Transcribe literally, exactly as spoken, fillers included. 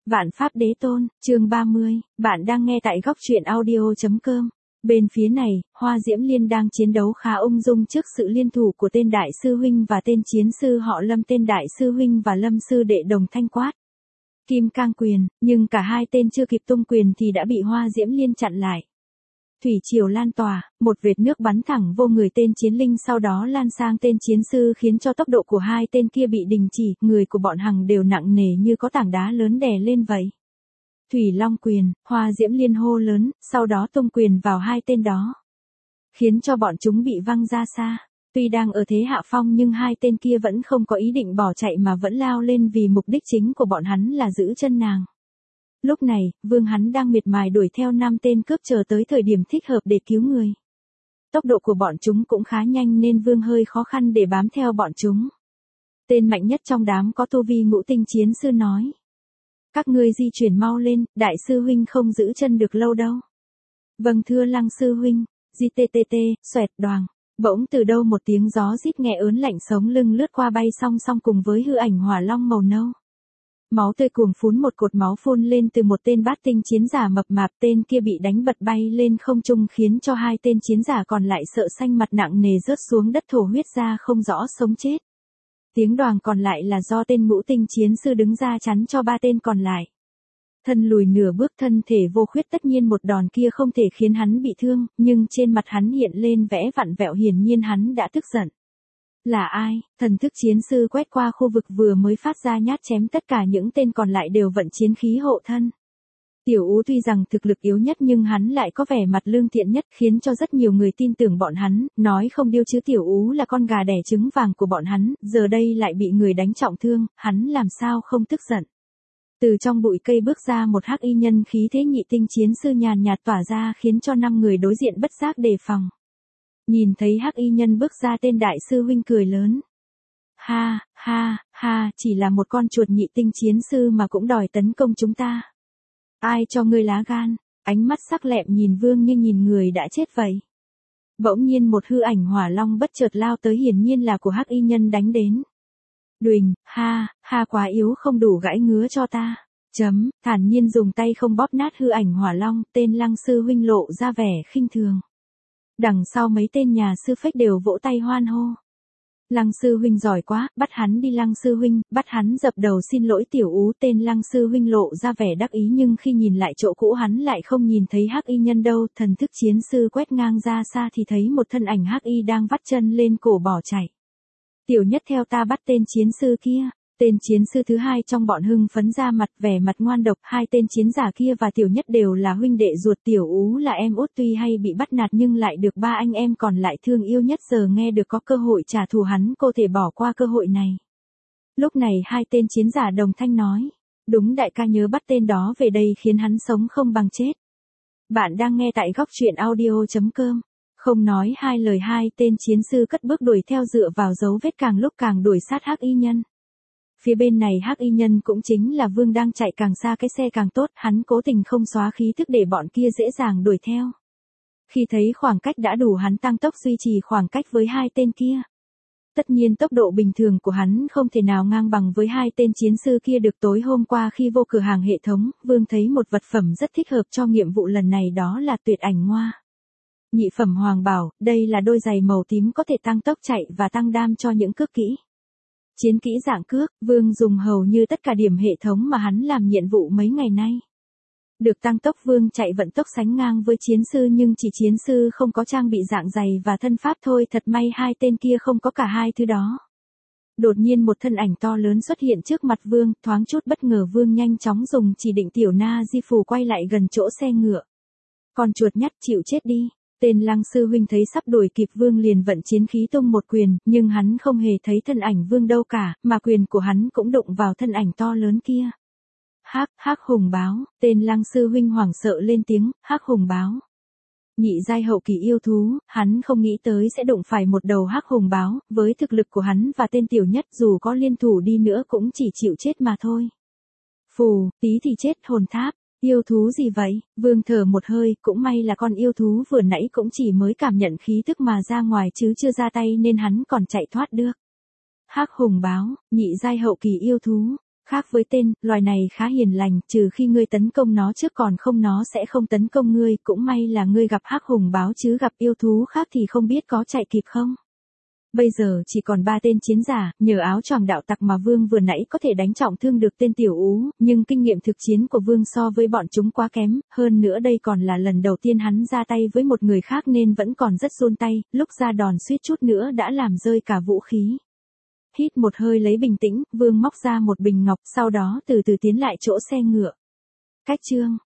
Vạn Pháp Đế Tôn, chương ba mươi, bạn đang nghe tại góc truyện audio chấm com. Bên phía này, Hoa Diễm Liên đang chiến đấu khá ung dung trước sự liên thủ của tên đại sư huynh và tên chiến sư họ Lâm, tên đại sư huynh và Lâm sư đệ đồng thanh quát Kim Cang quyền, nhưng cả hai tên chưa kịp tung quyền thì đã bị Hoa Diễm Liên chặn lại. Thủy triều lan tỏa, một vệt nước bắn thẳng vô người tên chiến linh, sau đó lan sang tên chiến sư khiến cho tốc độ của hai tên kia bị đình chỉ, người của bọn Hằng đều nặng nề như có tảng đá lớn đè lên vậy. Thủy Long quyền, Hoa Diễm Liên hô lớn, sau đó tung quyền vào hai tên đó, khiến cho bọn chúng bị văng ra xa. Tuy đang ở thế hạ phong nhưng hai tên kia vẫn không có ý định bỏ chạy mà vẫn lao lên vì mục đích chính của bọn hắn là giữ chân nàng. Lúc này, Vương hắn đang miệt mài đuổi theo năm tên cướp chờ tới thời điểm thích hợp để cứu người. Tốc độ của bọn chúng cũng khá nhanh nên Vương hơi khó khăn để bám theo bọn chúng. Tên mạnh nhất trong đám có tu vi ngũ tinh chiến sư nói: các ngươi di chuyển mau lên, đại sư huynh không giữ chân được lâu đâu. Vâng thưa Lăng sư huynh. Di tê tê tê, xoẹt đoàng. Bỗng từ đâu một tiếng gió rít nghe ớn lạnh sống lưng lướt qua bay song song cùng với hư ảnh hỏa long màu nâu. Máu tươi cuồng phún, một cột máu phun lên từ một tên bát tinh chiến giả mập mạp, tên kia bị đánh bật bay lên không trung khiến cho hai tên chiến giả còn lại sợ xanh mặt nặng nề rớt xuống đất thổ huyết ra không rõ sống chết. Tiếng đoàng còn lại là do tên ngũ tinh chiến sư đứng ra chắn cho ba tên còn lại. Thân lùi nửa bước, thân thể vô khuyết, tất nhiên một đòn kia không thể khiến hắn bị thương, nhưng trên mặt hắn hiện lên vẻ vặn vẹo, hiển nhiên hắn đã tức giận. Là ai? Thần thức chiến sư quét qua khu vực vừa mới phát ra nhát chém, tất cả những tên còn lại đều vận chiến khí hộ thân. Tiểu Ú tuy rằng thực lực yếu nhất nhưng hắn lại có vẻ mặt lương thiện nhất, khiến cho rất nhiều người tin tưởng bọn hắn, nói không điêu chứ Tiểu Ú là con gà đẻ trứng vàng của bọn hắn, giờ đây lại bị người đánh trọng thương, hắn làm sao không tức giận. Từ trong bụi cây bước ra một hắc y nhân khí thế nhị tinh chiến sư nhàn nhạt tỏa ra, khiến cho năm người đối diện bất giác đề phòng. Nhìn thấy hắc y nhân bước ra, tên đại sư huynh cười lớn. Ha, ha, ha, chỉ là một con chuột nhị tinh chiến sư mà cũng đòi tấn công chúng ta. Ai cho ngươi lá gan? Ánh mắt sắc lẹm nhìn Vương như nhìn người đã chết vậy. Bỗng nhiên một hư ảnh hỏa long bất chợt lao tới, hiển nhiên là của hắc y nhân đánh đến. Đùnh, ha, ha, quá yếu, không đủ gãy ngứa cho ta. Chấm, thản nhiên dùng tay không bóp nát hư ảnh hỏa long, tên Lăng sư huynh lộ ra vẻ khinh thường. Đằng sau mấy tên nhà sư phách đều vỗ tay hoan hô. Lăng sư huynh giỏi quá, bắt hắn đi Lăng sư huynh, bắt hắn dập đầu xin lỗi Tiểu Ú. Tên Lăng sư huynh lộ ra vẻ đắc ý nhưng khi nhìn lại chỗ cũ hắn lại không nhìn thấy hắc y nhân đâu, thần thức chiến sư quét ngang ra xa thì thấy một thân ảnh hắc y đang vắt chân lên cổ bỏ chạy. Tiểu Nhất theo ta bắt tên chiến sư kia. Tên chiến sư thứ hai trong bọn hưng phấn ra mặt, vẻ mặt ngoan độc. Hai tên chiến giả kia và Tiểu Nhất đều là huynh đệ ruột, Tiểu Ú là em út, tuy hay bị bắt nạt nhưng lại được ba anh em còn lại thương yêu nhất, giờ nghe được có cơ hội trả thù hắn cô thể bỏ qua cơ hội này. Lúc này hai tên chiến giả đồng thanh nói: đúng, đại ca nhớ bắt tên đó về đây khiến hắn sống không bằng chết. Bạn đang nghe tại góc truyện audio chấm com. Không nói hai lời, hai tên chiến sư cất bước đuổi theo, dựa vào dấu vết càng lúc càng đuổi sát hắc y nhân. Phía bên này hắc y nhân cũng chính là Vương đang chạy càng xa cái xe càng tốt, hắn cố tình không xóa khí thức để bọn kia dễ dàng đuổi theo. Khi thấy khoảng cách đã đủ, hắn tăng tốc duy trì khoảng cách với hai tên kia. Tất nhiên tốc độ bình thường của hắn không thể nào ngang bằng với hai tên chiến sư kia được. Tối hôm qua khi vô cửa hàng hệ thống, Vương thấy một vật phẩm rất thích hợp cho nhiệm vụ lần này, đó là tuyệt ảnh ngoa. Nhị phẩm hoàng bảo, đây là đôi giày màu tím có thể tăng tốc chạy và tăng đam cho những cước kỹ. Chiến kỹ dạng cước, Vương dùng hầu như tất cả điểm hệ thống mà hắn làm nhiệm vụ mấy ngày nay. Được tăng tốc, Vương chạy vận tốc sánh ngang với chiến sư, nhưng chỉ chiến sư không có trang bị dạng giày và thân pháp thôi, thật may hai tên kia không có cả hai thứ đó. Đột nhiên một thân ảnh to lớn xuất hiện trước mặt Vương, thoáng chút bất ngờ Vương nhanh chóng dùng chỉ định tiểu na di phù quay lại gần chỗ xe ngựa. Con chuột nhắt, chịu chết đi. Tên Lăng sư huynh thấy sắp đuổi kịp Vương liền vận chiến khí tung một quyền, nhưng hắn không hề thấy thân ảnh Vương đâu cả, mà quyền của hắn cũng đụng vào thân ảnh to lớn kia. Hắc, hắc hùng báo, tên Lăng sư huynh hoảng sợ lên tiếng, hắc hùng báo. Nhị giai hậu kỳ yêu thú, hắn không nghĩ tới sẽ đụng phải một đầu hắc hùng báo, với thực lực của hắn và tên Tiểu Nhất dù có liên thủ đi nữa cũng chỉ chịu chết mà thôi. Phù, tí thì chết, hồn tháp. Yêu thú gì vậy? Vương thở một hơi, cũng may là con yêu thú vừa nãy cũng chỉ mới cảm nhận khí thức mà ra ngoài chứ chưa ra tay nên hắn còn chạy thoát được. Hắc hùng báo, nhị giai hậu kỳ yêu thú. Khác với tên, loài này khá hiền lành, trừ khi ngươi tấn công nó trước còn không nó sẽ không tấn công ngươi, cũng may là ngươi gặp hắc hùng báo chứ gặp yêu thú khác thì không biết có chạy kịp không. Bây giờ chỉ còn ba tên chiến giả, nhờ áo choàng đạo tặc mà Vương vừa nãy có thể đánh trọng thương được tên tiểu ú, nhưng kinh nghiệm thực chiến của Vương so với bọn chúng quá kém, hơn nữa đây còn là lần đầu tiên hắn ra tay với một người khác nên vẫn còn rất run tay, lúc ra đòn suýt chút nữa đã làm rơi cả vũ khí. Hít một hơi lấy bình tĩnh, Vương móc ra một bình ngọc, sau đó từ từ tiến lại chỗ xe ngựa. Cách chương